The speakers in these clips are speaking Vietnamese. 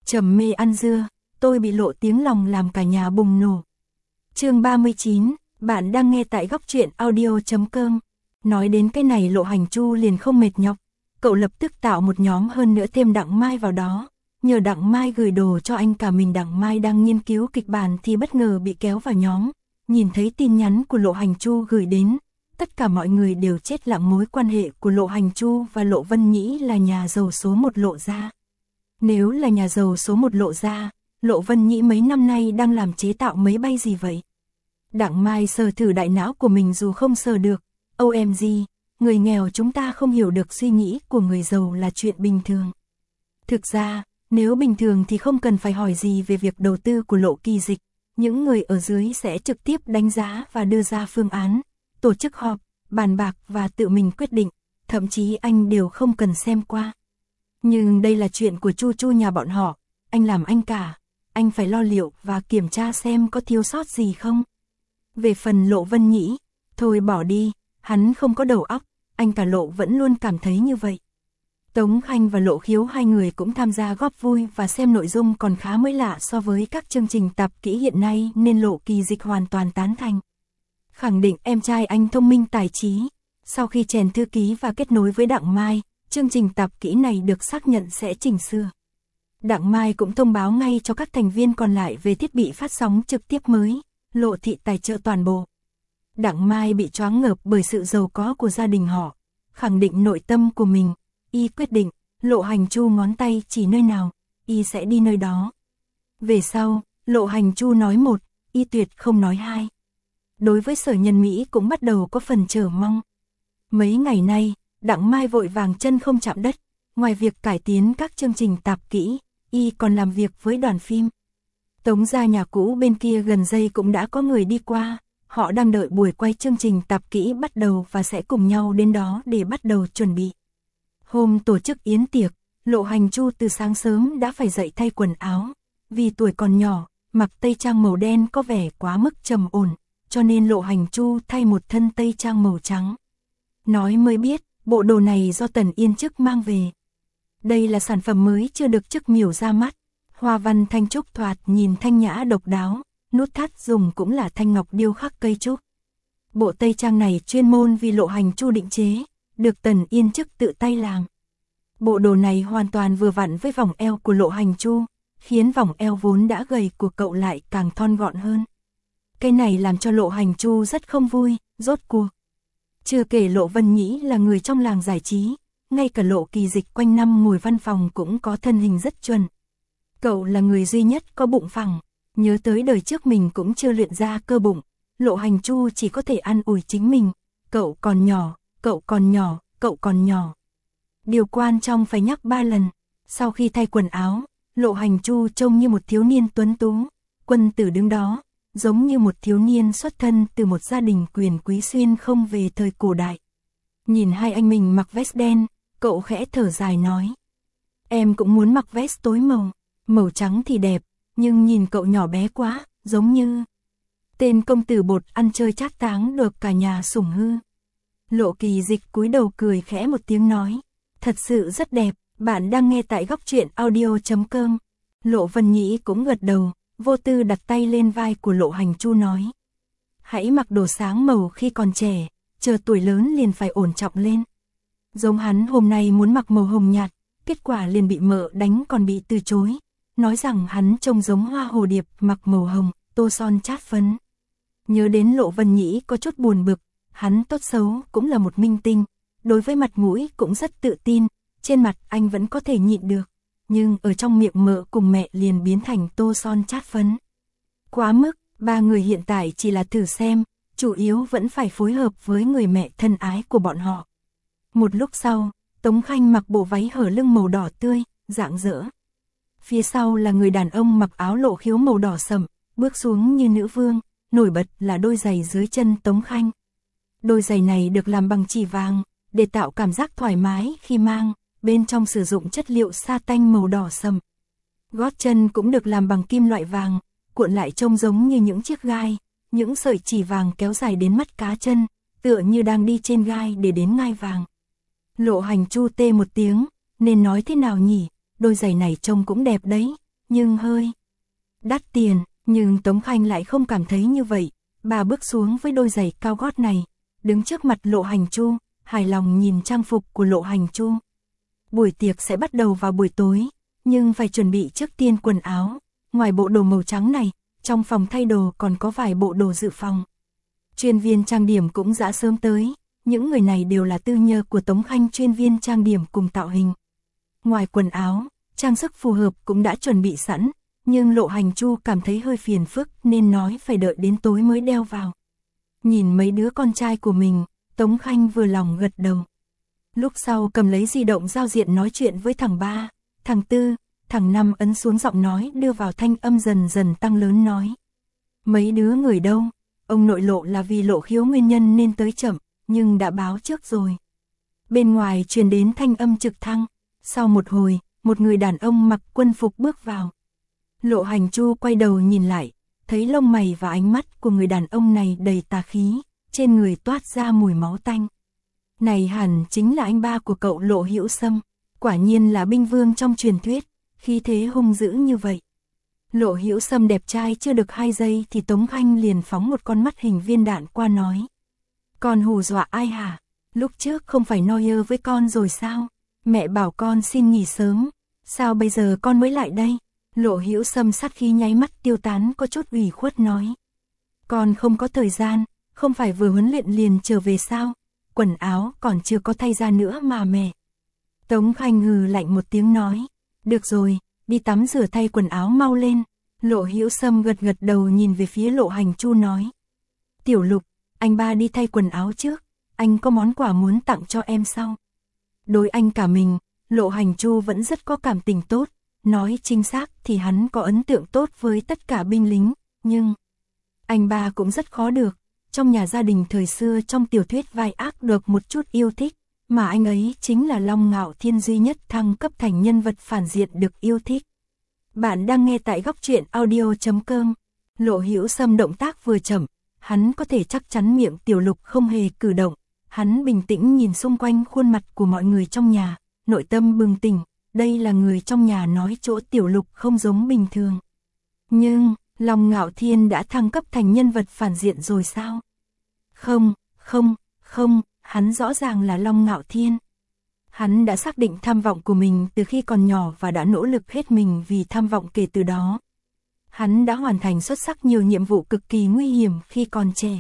Trầm mê ăn dưa, tôi bị lộ tiếng lòng làm cả nhà bùng nổ. Chương 39, bạn đang nghe tại góc truyện audio.com. Nói đến cái này Lộ Hành Chu liền không mệt nhọc, cậu lập tức tạo một nhóm hơn nữa thêm Đặng Mai vào đó. Nhờ Đặng Mai gửi đồ cho anh cả mình. Đặng Mai đang nghiên cứu kịch bản thì bất ngờ bị kéo vào nhóm, nhìn thấy tin nhắn của Lộ Hành Chu gửi đến. Tất cả mọi người đều chết lặng. Mối quan hệ của Lộ Hành Chu và Lộ Vân Nhĩ là nhà giàu số 1 Lộ gia. Nếu là nhà giàu số 1 Lộ gia, Lộ Vân Nhĩ mấy năm nay đang làm chế tạo máy bay gì vậy? Đặng Mai sờ thử đại não của mình dù không sờ được. OMG, người nghèo chúng ta không hiểu được suy nghĩ của người giàu là chuyện bình thường. Thực ra, nếu bình thường thì không cần phải hỏi gì về việc đầu tư của Lộ Kỳ Dịch. Những người ở dưới sẽ trực tiếp đánh giá và đưa ra phương án, tổ chức họp, bàn bạc và tự mình quyết định, thậm chí anh đều không cần xem qua. Nhưng đây là chuyện của Chu Chu nhà bọn họ, anh làm anh cả, anh phải lo liệu và kiểm tra xem có thiếu sót gì không. Về phần Lộ Vân Nhĩ, thôi bỏ đi, hắn không có đầu óc, anh cả Lộ vẫn luôn cảm thấy như vậy. Tống Khanh và Lộ Khiếu hai người cũng tham gia góp vui và xem nội dung còn khá mới lạ so với các chương trình tạp kỹ hiện nay nên Lộ Kỳ Dịch hoàn toàn tán thành. Khẳng định em trai anh thông minh tài trí. Sau khi chèn thư ký và kết nối với Đặng Mai, chương trình tạp kỹ này được xác nhận sẽ chỉnh sửa. Đặng Mai cũng thông báo ngay cho các thành viên còn lại về thiết bị phát sóng trực tiếp mới, Lộ thị tài trợ toàn bộ. Đặng Mai bị choáng ngợp bởi sự giàu có của gia đình họ, khẳng định nội tâm của mình, y quyết định, Lộ Hành Chu ngón tay chỉ nơi nào, y sẽ đi nơi đó. Về sau, Lộ Hành Chu nói một, y tuyệt không nói hai. Đối với Sở Nhân Mỹ cũng bắt đầu có phần chờ mong. Mấy ngày nay, Đặng Mai vội vàng chân không chạm đất, ngoài việc cải tiến các chương trình tạp kỹ, y còn làm việc với đoàn phim. Tống gia nhà cũ bên kia gần đây cũng đã có người đi qua, họ đang đợi buổi quay chương trình tạp kỹ bắt đầu và sẽ cùng nhau đến đó để bắt đầu chuẩn bị. Hôm tổ chức yến tiệc, Lộ Hành Chu từ sáng sớm đã phải dậy thay quần áo, vì tuổi còn nhỏ, mặc tây trang màu đen có vẻ quá mức trầm ổn, cho nên Lộ Hành Chu thay một thân tây trang màu trắng. Nói mới biết, bộ đồ này do Tần Yên Chức mang về. Đây là sản phẩm mới chưa được Chức miểu ra mắt, hoa văn thanh trúc thoạt nhìn thanh nhã độc đáo, nút thắt dùng cũng là thanh ngọc điêu khắc cây trúc. Bộ tây trang này chuyên môn vì Lộ Hành Chu định chế, được Tần Yên Chức tự tay làm. Bộ đồ này hoàn toàn vừa vặn với vòng eo của Lộ Hành Chu, khiến vòng eo vốn đã gầy của cậu lại càng thon gọn hơn. Cái này làm cho Lộ Hành Chu rất không vui, rốt cuộc. Chưa kể Lộ Vân Nhĩ là người trong làng giải trí, ngay cả Lộ Kỳ Dịch quanh năm ngồi văn phòng cũng có thân hình rất chuẩn. Cậu là người duy nhất có bụng phẳng, nhớ tới đời trước mình cũng chưa luyện ra cơ bụng, Lộ Hành Chu chỉ có thể an ủi chính mình, cậu còn nhỏ, cậu còn nhỏ, cậu còn nhỏ. Điều quan trọng phải nhắc 3 lần, sau khi thay quần áo, Lộ Hành Chu trông như một thiếu niên tuấn tú, quân tử đứng đó, giống như một thiếu niên xuất thân từ một gia đình quyền quý xuyên không về thời cổ đại. Nhìn hai anh mình mặc vest đen, cậu khẽ thở dài nói. Em cũng muốn mặc vest tối màu, màu trắng thì đẹp, nhưng nhìn cậu nhỏ bé quá, giống như tên công tử bột ăn chơi trác táng được cả nhà sủng hư. Lộ Kỳ Dịch cúi đầu cười khẽ một tiếng nói. Thật sự rất đẹp, bạn đang nghe tại góc truyện audio.com. Lộ Vân Nhĩ cũng gật đầu, vô tư đặt tay lên vai của Lộ Hành Chu nói. Hãy mặc đồ sáng màu khi còn trẻ, chờ tuổi lớn liền phải ổn trọng lên. Giống hắn hôm nay muốn mặc màu hồng nhạt, kết quả liền bị mợ đánh còn bị từ chối. Nói rằng hắn trông giống hoa hồ điệp mặc màu hồng, tô son chát phấn. Nhớ đến Lộ Vân Nhĩ có chút buồn bực, hắn tốt xấu cũng là một minh tinh. Đối với mặt mũi cũng rất tự tin, trên mặt anh vẫn có thể nhịn được, nhưng ở trong miệng mợ cùng mẹ liền biến thành tô son chát phấn. Quá mức, ba người hiện tại chỉ là thử xem, chủ yếu vẫn phải phối hợp với người mẹ thân ái của bọn họ. Một lúc sau, Tống Khanh mặc bộ váy hở lưng màu đỏ tươi, rạng rỡ. Phía sau là người đàn ông mặc áo Lộ Khiếu màu đỏ sẫm, bước xuống như nữ vương, nổi bật là đôi giày dưới chân Tống Khanh. Đôi giày này được làm bằng chỉ vàng, để tạo cảm giác thoải mái khi mang, bên trong sử dụng chất liệu sa tanh màu đỏ sẫm. Gót chân cũng được làm bằng kim loại vàng, cuộn lại trông giống như những chiếc gai, những sợi chỉ vàng kéo dài đến mắt cá chân, tựa như đang đi trên gai để đến ngai vàng. Lộ Hành Chu tê một tiếng, nên nói thế nào nhỉ, đôi giày này trông cũng đẹp đấy, nhưng hơi đắt tiền, nhưng Tống Khanh lại không cảm thấy như vậy. Bà bước xuống với đôi giày cao gót này, đứng trước mặt Lộ Hành Chu, hài lòng nhìn trang phục của Lộ Hành Chu. Buổi tiệc sẽ bắt đầu vào buổi tối, nhưng phải chuẩn bị trước tiên quần áo. Ngoài bộ đồ màu trắng này, trong phòng thay đồ còn có vài bộ đồ dự phòng. Chuyên viên trang điểm cũng đã sớm tới, những người này đều là tư nhơ của Tống Khanh, chuyên viên trang điểm cùng tạo hình. Ngoài quần áo, trang sức phù hợp cũng đã chuẩn bị sẵn, nhưng Lộ Hành Chu cảm thấy hơi phiền phức nên nói phải đợi đến tối mới đeo vào. Nhìn mấy đứa con trai của mình, Tống Khanh vừa lòng gật đầu. Lúc sau cầm lấy di động giao diện nói chuyện với thằng 3, thằng 4, thằng 5 ấn xuống giọng nói đưa vào thanh âm dần dần tăng lớn nói. Mấy đứa người đâu? Ông nội Lộ là vì Lộ Khiếu nguyên nhân nên tới chậm, nhưng đã báo trước rồi. Bên ngoài truyền đến thanh âm trực thăng. Sau một hồi, một người đàn ông mặc quân phục bước vào. Lộ Hành Chu quay đầu nhìn lại, thấy lông mày và ánh mắt của người đàn ông này đầy tà khí, trên người toát ra mùi máu tanh. Này hẳn chính là anh ba của cậu Lộ Hữu Sâm, quả nhiên là binh vương trong truyền thuyết, khí thế hung dữ như vậy. Lộ Hữu Sâm đẹp trai chưa được 2 giây thì Tống Khanh liền phóng một con mắt hình viên đạn qua nói. Con hù dọa ai hả? Lúc trước không phải nói với con rồi sao? Mẹ bảo con xin nghỉ sớm, sao bây giờ con mới lại đây? Lộ Hữu Sâm sát khí nháy mắt tiêu tán, có chút ủy khuất nói. Con không có thời gian, không phải vừa huấn luyện liền trở về sao? Quần áo còn chưa có thay ra nữa mà mẹ. Tống Khanh hừ lạnh một tiếng nói. Được rồi, đi tắm rửa thay quần áo mau lên. Lộ Hữu Sâm gật gật đầu nhìn về phía Lộ Hành Chu nói. Tiểu Lục, anh ba đi thay quần áo trước, anh có món quà muốn tặng cho em sau. Đối anh cả mình, Lộ Hành Chu vẫn rất có cảm tình tốt. Nói chính xác thì hắn có ấn tượng tốt với tất cả binh lính, nhưng anh ba cũng rất khó được. Trong nhà gia đình thời xưa trong tiểu thuyết vai ác được một chút yêu thích, mà anh ấy chính là Long Ngạo Thiên duy nhất thăng cấp thành nhân vật phản diện được yêu thích. Bạn đang nghe tại góc truyện audio.com. Lộ Hữu Sâm động tác vừa chậm, hắn có thể chắc chắn miệng Tiểu Lục không hề cử động. Hắn bình tĩnh nhìn xung quanh khuôn mặt của mọi người trong nhà, nội tâm bừng tỉnh. Đây là người trong nhà nói chỗ Tiểu Lục không giống bình thường. Nhưng, Long Ngạo Thiên đã thăng cấp thành nhân vật phản diện rồi sao? Không, hắn rõ ràng là Long Ngạo Thiên. Hắn đã xác định tham vọng của mình từ khi còn nhỏ và đã nỗ lực hết mình vì tham vọng kể từ đó. Hắn đã hoàn thành xuất sắc nhiều nhiệm vụ cực kỳ nguy hiểm khi còn trẻ.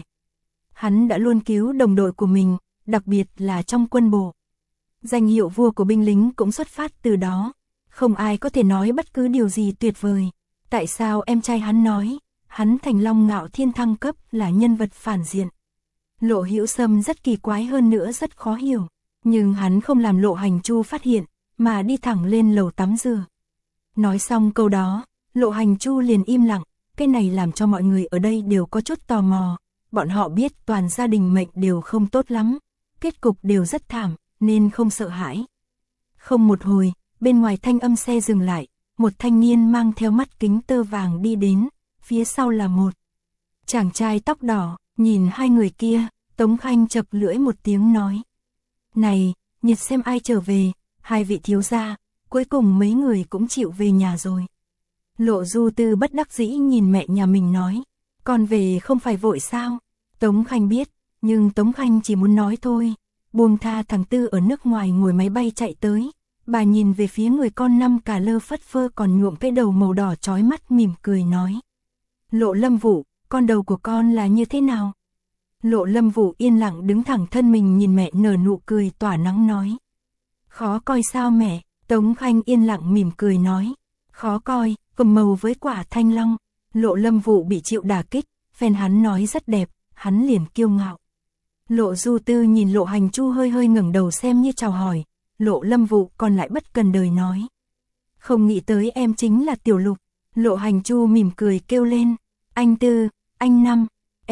Hắn đã luôn cứu đồng đội của mình, đặc biệt là trong quân bộ. Danh hiệu vua của binh lính cũng xuất phát từ đó. Không ai có thể nói bất cứ điều gì tuyệt vời. Tại sao em trai hắn nói, hắn thành Long Ngạo Thiên thăng cấp là nhân vật phản diện? Lộ Hữu Sâm rất kỳ quái, hơn nữa rất khó hiểu. Nhưng hắn không làm Lộ Hành Chu phát hiện, mà đi thẳng lên lầu tắm rửa. Nói xong câu đó, Lộ Hành Chu liền im lặng. Cái này làm cho mọi người ở đây đều có chút tò mò. Bọn họ biết toàn gia đình mệnh đều không tốt lắm, kết cục đều rất thảm, nên không sợ hãi. Không một hồi, bên ngoài thanh âm xe dừng lại, một thanh niên mang theo mắt kính tơ vàng đi đến, phía sau là một chàng trai tóc đỏ. Nhìn hai người kia, Tống Khanh chập lưỡi một tiếng nói. Này, nhiệt xem ai trở về, hai vị thiếu gia, cuối cùng mấy người cũng chịu về nhà rồi. Lộ Du Tư bất đắc dĩ nhìn mẹ nhà mình nói. Con về không phải vội sao? Tống Khanh biết, nhưng Tống Khanh chỉ muốn nói thôi. Buông tha thằng Tư ở nước ngoài ngồi máy bay chạy tới. Bà nhìn về phía người con năm cà lơ phất phơ còn nhuộm cái đầu màu đỏ chói mắt, mỉm cười nói. Lộ Lâm Vũ, con đầu của con là như thế nào? Lộ Lâm Vũ yên lặng đứng thẳng thân mình nhìn mẹ nở nụ cười tỏa nắng nói. Khó coi sao mẹ? Tống Khanh yên lặng mỉm cười nói. Khó coi, cầm màu với quả thanh long. Lộ Lâm Vũ bị chịu đả kích, phen hắn nói rất đẹp, hắn liền kiêu ngạo. Lộ Du Tư nhìn Lộ Hành Chu hơi hơi ngẩng đầu xem như chào hỏi. Lộ Lâm Vũ còn lại bất cần đời nói. Không nghĩ tới em chính là Tiểu Lục. Lộ Hành Chu mỉm cười kêu lên. Anh Tư, anh Năm,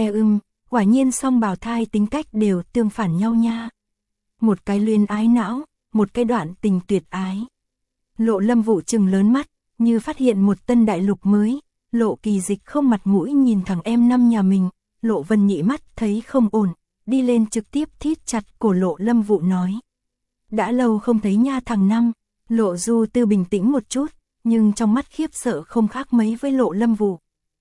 quả nhiên song bào thai tính cách đều tương phản nhau nha. Một cái luyến ái não, một cái đoạn tình tuyệt ái. Lộ Lâm Vũ trừng lớn mắt, như phát hiện một tân đại lục mới. Lộ Kỳ Dịch không mặt mũi nhìn thằng em Năm nhà mình. Lộ Vân Nhị mắt thấy không ổn, đi lên trực tiếp thít chặt cổ Lộ Lâm Vũ nói. Đã lâu không thấy nha thằng Năm. Lộ Du Tư bình tĩnh một chút, nhưng trong mắt khiếp sợ không khác mấy với Lộ Lâm Vũ.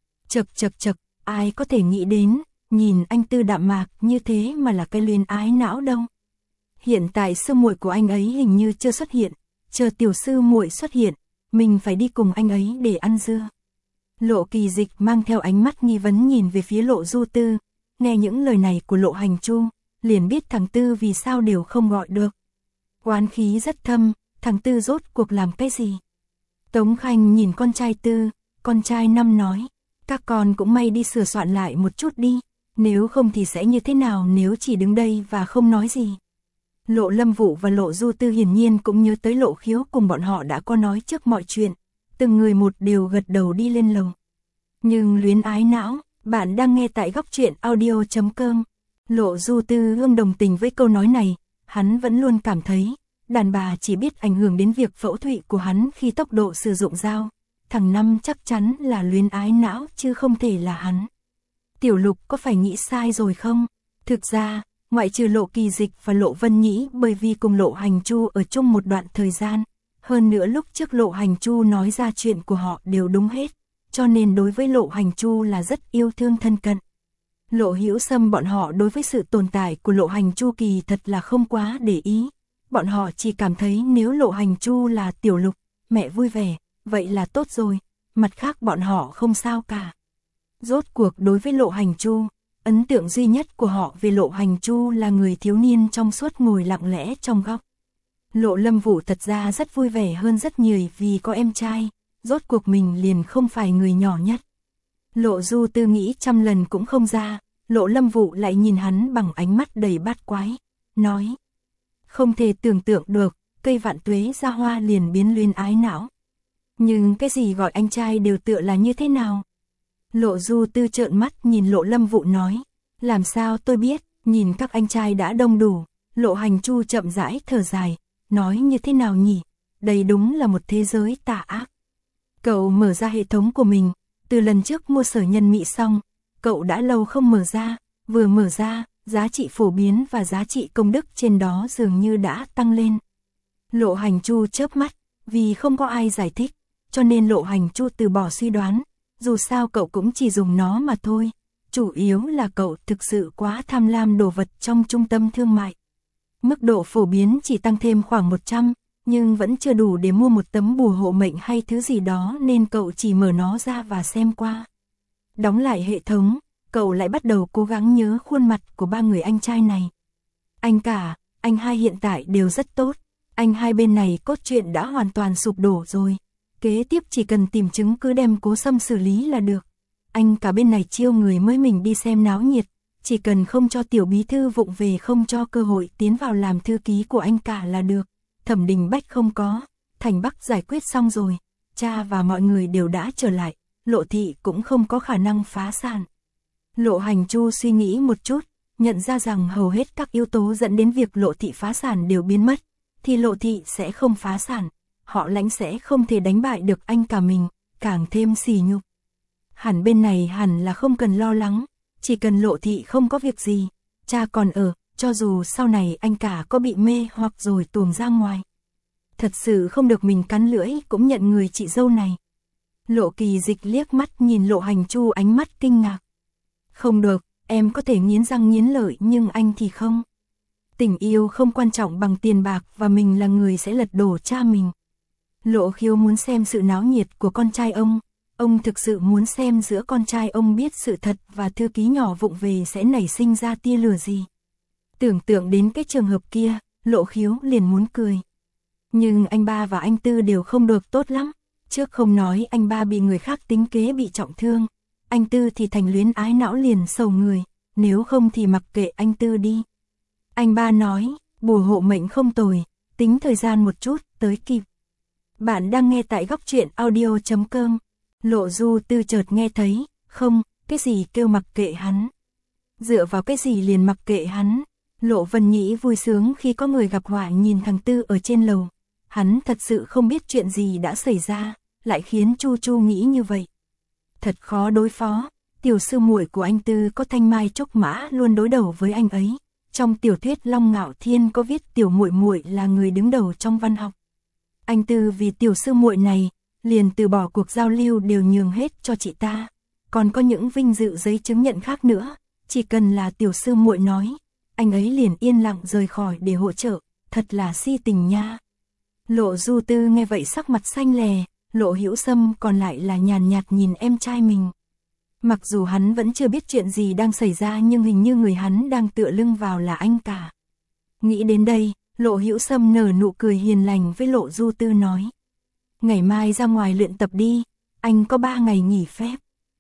Chậc, ai có thể nghĩ đến, nhìn anh Tư đạm mạc như thế mà là cái luyến ái não đâu. Hiện tại sư muội của anh ấy hình như chưa xuất hiện, chờ tiểu sư muội xuất hiện, mình phải đi cùng anh ấy để ăn dưa. Lộ Kỳ Dịch mang theo ánh mắt nghi vấn nhìn về phía Lộ Du Tư, nghe những lời này của Lộ Hành Chu, liền biết thằng Tư vì sao đều không gọi được. Oán khí rất thâm, thằng Tư rốt cuộc làm cái gì? Tống Khanh nhìn con trai Tư, con trai Năm nói, các con cũng may đi sửa soạn lại một chút đi, nếu không thì sẽ như thế nào nếu chỉ đứng đây và không nói gì. Lộ Lâm Vũ và Lộ Du Tư hiển nhiên cũng nhớ tới Lộ Khiếu cùng bọn họ đã có nói trước mọi chuyện, từng người một đều gật đầu đi lên lầu. Nhưng luyến ái não, bạn đang nghe tại góc truyện audio.com. Lộ Du Tư ương đồng tình với câu nói này, hắn vẫn luôn cảm thấy, đàn bà chỉ biết ảnh hưởng đến việc phẫu thuật của hắn khi tốc độ sử dụng dao. Thằng Năm chắc chắn là luyến ái não chứ không thể là hắn. Tiểu Lục có phải nghĩ sai rồi không? Thực ra, ngoại trừ Lộ Kỳ Dịch và Lộ Vân Nhĩ bởi vì cùng Lộ Hành Chu ở chung một đoạn thời gian, hơn nữa lúc trước Lộ Hành Chu nói ra chuyện của họ đều đúng hết, cho nên đối với Lộ Hành Chu là rất yêu thương thân cận. Lộ Hữu Sâm bọn họ đối với sự tồn tại của Lộ Hành Chu kỳ thật là không quá để ý, bọn họ chỉ cảm thấy nếu Lộ Hành Chu là Tiểu Lục, mẹ vui vẻ, vậy là tốt rồi, mặt khác bọn họ không sao cả. Rốt cuộc đối với Lộ Hành Chu, ấn tượng duy nhất của họ về Lộ Hành Chu là người thiếu niên trong suốt ngồi lặng lẽ trong góc. Lộ Lâm Vũ thật ra rất vui vẻ hơn rất nhiều vì có em trai, rốt cuộc mình liền không phải người nhỏ nhất. Lộ Du Tư nghĩ trăm lần cũng không ra, Lộ Lâm Vũ lại nhìn hắn bằng ánh mắt đầy bát quái, nói. Không thể tưởng tượng được, cây vạn tuế ra hoa liền biến luyến ái não. Nhưng cái gì gọi anh trai đều tựa là như thế nào? Lộ Du Tư trợn mắt nhìn Lộ Lâm Vũ nói, làm sao tôi biết, nhìn các anh trai đã đông đủ. Lộ Hành Chu chậm rãi thở dài, nói như thế nào nhỉ, đây đúng là một thế giới tà ác. Cậu mở ra hệ thống của mình, từ lần trước mua sở nhân mỹ xong, cậu đã lâu không mở ra, vừa mở ra, giá trị phổ biến và giá trị công đức trên đó dường như đã tăng lên. Lộ Hành Chu chớp mắt, vì không có ai giải thích, cho nên Lộ Hành Chu từ bỏ suy đoán, dù sao cậu cũng chỉ dùng nó mà thôi, chủ yếu là cậu thực sự quá tham lam đồ vật trong trung tâm thương mại. Mức độ phổ biến chỉ tăng thêm khoảng 100, nhưng vẫn chưa đủ để mua một tấm bùa hộ mệnh hay thứ gì đó nên cậu chỉ mở nó ra và xem qua. Đóng lại hệ thống, cậu lại bắt đầu cố gắng nhớ khuôn mặt của ba người anh trai này. Anh cả, anh hai hiện tại đều rất tốt, anh hai bên này cốt truyện đã hoàn toàn sụp đổ rồi. Kế tiếp chỉ cần tìm chứng cứ đem Cố Sâm xử lý là được. Anh cả bên này chiêu người mới mình đi xem náo nhiệt, chỉ cần không cho tiểu bí thư vụng về không cho cơ hội tiến vào làm thư ký của anh cả là được. Thẩm Đình Bách không có, Thành Bắc giải quyết xong rồi, cha và mọi người đều đã trở lại, Lộ thị cũng không có khả năng phá sản. Lộ Hành Chu suy nghĩ một chút, nhận ra rằng hầu hết các yếu tố dẫn đến việc Lộ thị phá sản đều biến mất, thì Lộ thị sẽ không phá sản, họ Lãnh sẽ không thể đánh bại được anh cả mình, càng thêm sỉ nhục. Hẳn bên này hẳn là không cần lo lắng, chỉ cần Lộ thị không có việc gì, cha còn ở, cho dù sau này anh cả có bị mê hoặc rồi tuồng ra ngoài. Thật sự không được mình cắn lưỡi cũng nhận người chị dâu này. Lộ Kỳ Dịch liếc mắt nhìn Lộ Hành Chu ánh mắt kinh ngạc. Không được, em có thể nghiến răng nghiến lợi nhưng anh thì không. Tình yêu không quan trọng bằng tiền bạc và mình là người sẽ lật đổ cha mình. Lộ Khiếu muốn xem sự náo nhiệt của con trai ông thực sự muốn xem giữa con trai ông biết sự thật và thư ký nhỏ vụng về sẽ nảy sinh ra tia lửa gì. Tưởng tượng đến cái trường hợp kia, Lộ Khiếu liền muốn cười. Nhưng anh ba và anh Tư đều không được tốt lắm, trước không nói anh ba bị người khác tính kế bị trọng thương, anh Tư thì thành luyến ái não liền sầu người, nếu không thì mặc kệ anh Tư đi. Anh ba nói, bùa hộ mệnh không tồi, tính thời gian một chút, tới kịp. Bạn đang nghe tại góc truyện audio.com. Lộ Du Tư chợt nghe thấy, không, cái gì kêu mặc kệ hắn. Dựa vào cái gì liền mặc kệ hắn. Lộ Vân Nhĩ vui sướng khi có người gặp họa nhìn thằng Tư ở trên lầu. Hắn thật sự không biết chuyện gì đã xảy ra, lại khiến Chu Chu nghĩ như vậy. Thật khó đối phó, tiểu sư muội của anh Tư có Thanh Mai Trúc Mã luôn đối đầu với anh ấy. Trong tiểu thuyết Long Ngạo Thiên có viết tiểu muội muội là người đứng đầu trong văn học. Anh Tư vì tiểu sư muội này, liền từ bỏ cuộc giao lưu đều nhường hết cho chị ta. Còn có những vinh dự giấy chứng nhận khác nữa, chỉ cần là tiểu sư muội nói, anh ấy liền yên lặng rời khỏi để hỗ trợ, thật là si tình nha. Lộ Du Tư nghe vậy sắc mặt xanh lè, Lộ Hữu Sâm còn lại là nhàn nhạt nhìn em trai mình. Mặc dù hắn vẫn chưa biết chuyện gì đang xảy ra nhưng hình như người hắn đang tựa lưng vào là anh cả. Nghĩ đến đây, Lộ Hữu Sâm nở nụ cười hiền lành với Lộ Du Tư nói. Ngày mai ra ngoài luyện tập đi, anh có 3 ngày nghỉ phép.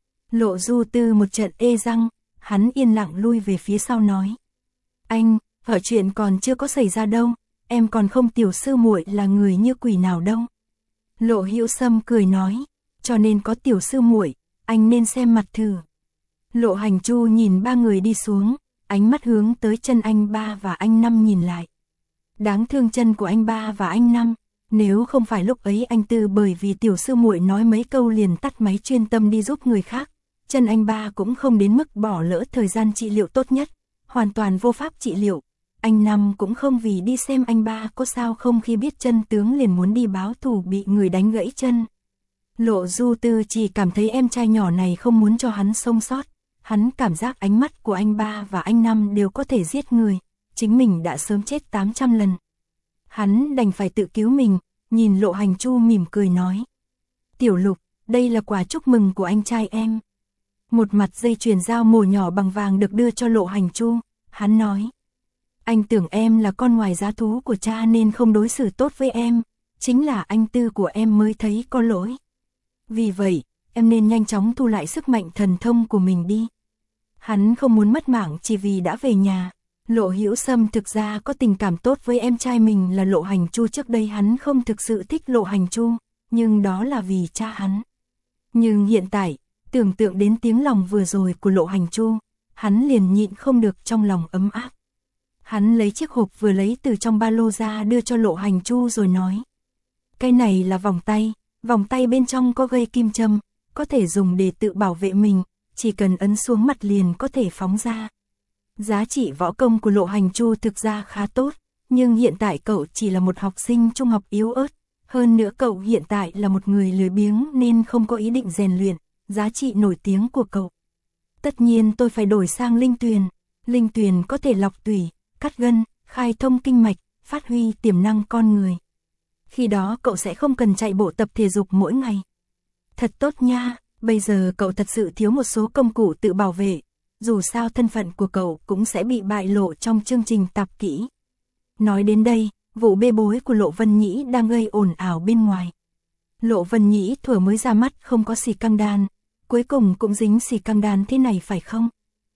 Lộ Du Tư một trận ê răng, hắn yên lặng lui về phía sau nói. Anh, ở chuyện còn chưa có xảy ra đâu, em còn không tiểu sư muội là người như quỷ nào đâu. Lộ Hữu Sâm cười nói, cho nên có tiểu sư muội, anh nên xem mặt thử. Lộ Hành Chu nhìn 3 người đi xuống, ánh mắt hướng tới chân anh ba và anh Năm nhìn lại. Đáng thương chân của anh ba và anh Năm, nếu không phải lúc ấy anh Tư bởi vì tiểu sư muội nói mấy câu liền tắt máy chuyên tâm đi giúp người khác, chân anh ba cũng không đến mức bỏ lỡ thời gian trị liệu tốt nhất, hoàn toàn vô pháp trị liệu. Anh Năm cũng không vì đi xem anh ba có sao không khi biết chân tướng liền muốn đi báo thù bị người đánh gãy chân. Lộ Du Tư chỉ cảm thấy em trai nhỏ này không muốn cho hắn sống sót, hắn cảm giác ánh mắt của anh ba và anh Năm đều có thể giết người, chính mình đã sớm chết 800 lần. Hắn đành phải tự cứu mình, nhìn Lộ Hành Chu mỉm cười nói. Tiểu Lục, đây là quà chúc mừng của anh trai em. Một mặt dây chuyền dao mổ nhỏ bằng vàng được đưa cho Lộ Hành Chu, hắn nói. Anh tưởng em là con ngoài giá thú của cha nên không đối xử tốt với em, chính là anh Tư của em mới thấy có lỗi. Vì vậy, em nên nhanh chóng thu lại sức mạnh thần thông của mình đi. Hắn không muốn mất mạng chỉ vì đã về nhà. Lộ Hữu Sâm thực ra có tình cảm tốt với em trai mình là Lộ Hành Chu, trước đây hắn không thực sự thích Lộ Hành Chu, nhưng đó là vì cha hắn. Nhưng hiện tại, tưởng tượng đến tiếng lòng vừa rồi của Lộ Hành Chu, hắn liền nhịn không được trong lòng ấm áp. Hắn lấy chiếc hộp vừa lấy từ trong ba lô ra đưa cho Lộ Hành Chu rồi nói. Cái này là vòng tay bên trong có gây kim châm, có thể dùng để tự bảo vệ mình, chỉ cần ấn xuống mặt liền có thể phóng ra. Giá trị võ công của Lộ Hành Chu thực ra khá tốt, nhưng hiện tại cậu chỉ là một học sinh trung học yếu ớt, hơn nữa cậu hiện tại là một người lười biếng nên không có ý định rèn luyện, giá trị nổi tiếng của cậu. Tất nhiên tôi phải đổi sang Linh Tuyền có thể lọc tủy, cắt gân, khai thông kinh mạch, phát huy tiềm năng con người. Khi đó cậu sẽ không cần chạy bộ tập thể dục mỗi ngày. Thật tốt nha, bây giờ cậu thật sự thiếu một số công cụ tự bảo vệ, dù sao thân phận của cậu cũng sẽ bị bại lộ trong chương trình tạp kỹ. Nói đến đây, vụ bê bối của Lộ Vân Nhĩ đang gây ồn ào bên ngoài. Lộ Vân Nhĩ thuở mới ra mắt không có xì căng đan, cuối cùng cũng dính xì căng đan thế này phải không?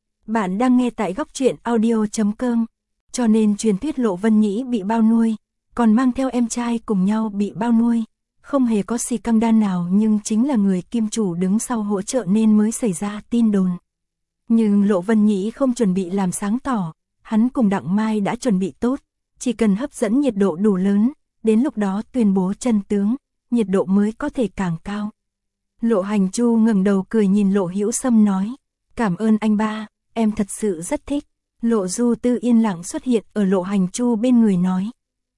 Bạn đang nghe tại góc truyện audio.com, cho nên truyền thuyết Lộ Vân Nhĩ bị bao nuôi, còn mang theo em trai cùng nhau bị bao nuôi, không hề có xì căng đan nào nhưng chính là người kim chủ đứng sau hỗ trợ nên mới xảy ra tin đồn. Nhưng Lộ Vân Nhĩ không chuẩn bị làm sáng tỏ, hắn cùng Đặng Mai đã chuẩn bị tốt, chỉ cần hấp dẫn nhiệt độ đủ lớn, đến lúc đó tuyên bố chân tướng, nhiệt độ mới có thể càng cao. Lộ Hành Chu ngẩng đầu cười nhìn Lộ Hữu Sâm nói, cảm ơn anh ba, em thật sự rất thích. Lộ Du Tư yên lặng xuất hiện ở Lộ Hành Chu bên người nói.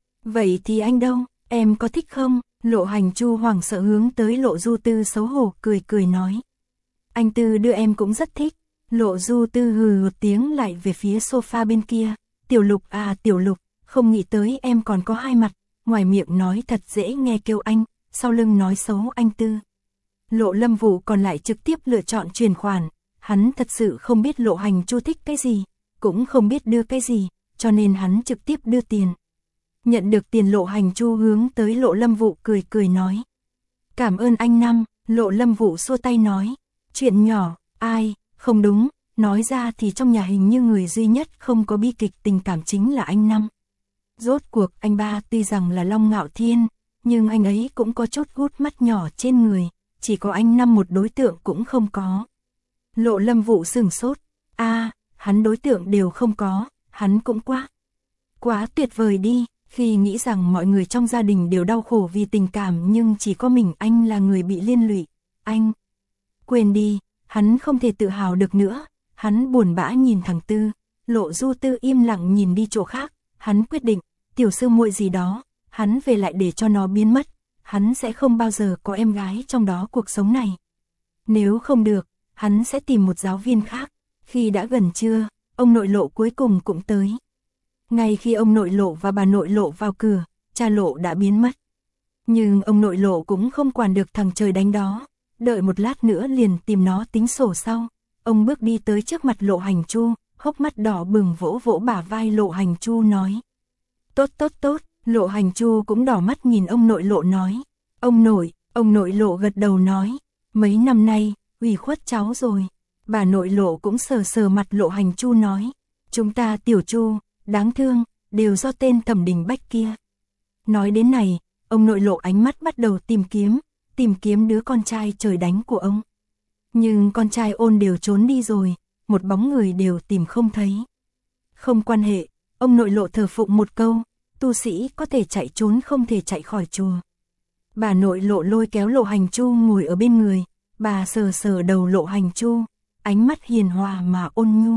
Vậy thì anh đâu, em có thích không? Lộ Hành Chu hoảng sợ hướng tới Lộ Du Tư xấu hổ cười nói. Anh Tư đưa em cũng rất thích. Lộ Du Tư hừ một tiếng lại về phía sofa bên kia. Tiểu Lục à Tiểu Lục, không nghĩ tới em còn có hai mặt, ngoài miệng nói thật dễ nghe kêu anh, sau lưng nói xấu anh Tư. Lộ Lâm Vũ còn lại trực tiếp lựa chọn chuyển khoản, hắn thật sự không biết Lộ Hành Chu thích cái gì, cũng không biết đưa cái gì, cho nên hắn trực tiếp đưa tiền. Nhận được tiền Lộ Hành Chu hướng tới Lộ Lâm Vũ cười nói. Cảm ơn anh Năm, Lộ Lâm Vũ xua tay nói. Chuyện nhỏ, ai, không đúng, nói ra thì trong nhà hình như người duy nhất không có bi kịch tình cảm chính là anh Năm. Rốt cuộc anh ba tuy rằng là Long Ngạo Thiên, nhưng anh ấy cũng có chút gút mắt nhỏ trên người, chỉ có anh Năm một đối tượng cũng không có. Lộ Lâm Vũ sửng sốt, hắn đối tượng đều không có, hắn cũng quá tuyệt vời đi, khi nghĩ rằng mọi người trong gia đình đều đau khổ vì tình cảm nhưng chỉ có mình anh là người bị liên lụy, anh. Quên đi, hắn không thể tự hào được nữa, hắn buồn bã nhìn thằng Tư, Lộ Du Tư im lặng nhìn đi chỗ khác, hắn quyết định, tiểu sư muội gì đó, hắn về lại để cho nó biến mất, hắn sẽ không bao giờ có em gái trong đó cuộc sống này. Nếu không được, hắn sẽ tìm một giáo viên khác. Khi đã gần trưa, ông nội Lộ cuối cùng cũng tới. Ngay khi ông nội Lộ và bà nội Lộ vào cửa, cha Lộ đã biến mất. Nhưng ông nội Lộ cũng không quản được thằng trời đánh đó, đợi một lát nữa liền tìm nó tính sổ sau. Ông bước đi tới trước mặt Lộ Hành Chu, hốc mắt đỏ bừng vỗ vỗ bả vai Lộ Hành Chu nói. Tốt tốt tốt, Lộ Hành Chu cũng đỏ mắt nhìn ông nội Lộ nói. Ông nội Lộ gật đầu nói. Mấy năm nay, ủy khuất cháu rồi. Bà nội Lộ cũng sờ sờ mặt Lộ Hành Chu nói. Chúng ta tiểu Chu, đáng thương, đều do tên Thẩm Đình Bách kia. Nói đến này, ông nội Lộ ánh mắt bắt đầu tìm kiếm đứa con trai trời đánh của ông. Nhưng con trai Ôn đều trốn đi rồi, một bóng người đều tìm không thấy. Không quan hệ, ông nội Lộ thờ phụng một câu, tu sĩ có thể chạy trốn không thể chạy khỏi chùa. Bà nội Lộ lôi kéo Lộ Hành Chu ngồi ở bên người, bà sờ sờ đầu Lộ Hành Chu, ánh mắt hiền hòa mà ôn nhu.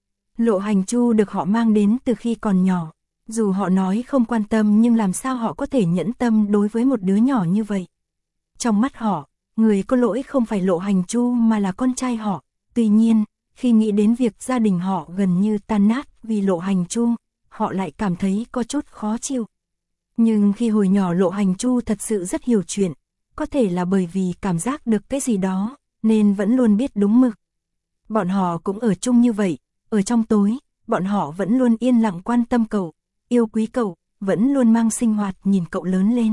Lộ Hành Chu được họ mang đến từ khi còn nhỏ, dù họ nói không quan tâm nhưng làm sao họ có thể nhẫn tâm đối với một đứa nhỏ như vậy. Trong mắt họ, người có lỗi không phải Lộ Hành Chu mà là con trai họ. Tuy nhiên, khi nghĩ đến việc gia đình họ gần như tan nát vì Lộ Hành Chu, họ lại cảm thấy có chút khó chịu. Nhưng khi hồi nhỏ Lộ Hành Chu thật sự rất hiểu chuyện, có thể là bởi vì cảm giác được cái gì đó, nên vẫn luôn biết đúng mực. Bọn họ cũng ở chung như vậy, ở trong tối, bọn họ vẫn luôn yên lặng quan tâm cậu, yêu quý cậu, vẫn luôn mang sinh hoạt nhìn cậu lớn lên.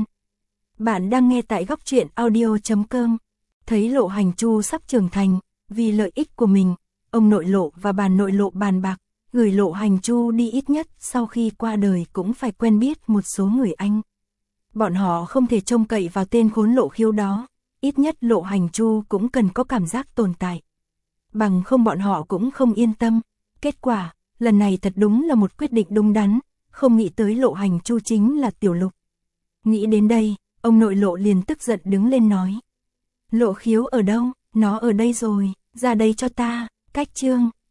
Bạn đang nghe tại góc truyện audio.com. Thấy Lộ Hành Chu sắp trưởng thành, vì lợi ích của mình, ông nội Lộ và bà nội Lộ bàn bạc, gửi Lộ Hành Chu đi ít nhất sau khi qua đời cũng phải quen biết một số người Anh. Bọn họ không thể trông cậy vào tên khốn Lộ Khiếu đó, ít nhất Lộ Hành Chu cũng cần có cảm giác tồn tại. Bằng không bọn họ cũng không yên tâm. Kết quả, lần này thật đúng là một quyết định đúng đắn, không nghĩ tới Lộ Hành Chu chính là Tiểu Lục. Nghĩ đến đây, ông nội Lộ liền tức giận đứng lên nói. Lộ Khiếu ở đâu? Nó ở đây rồi, ra đây cho ta. Cách Trương,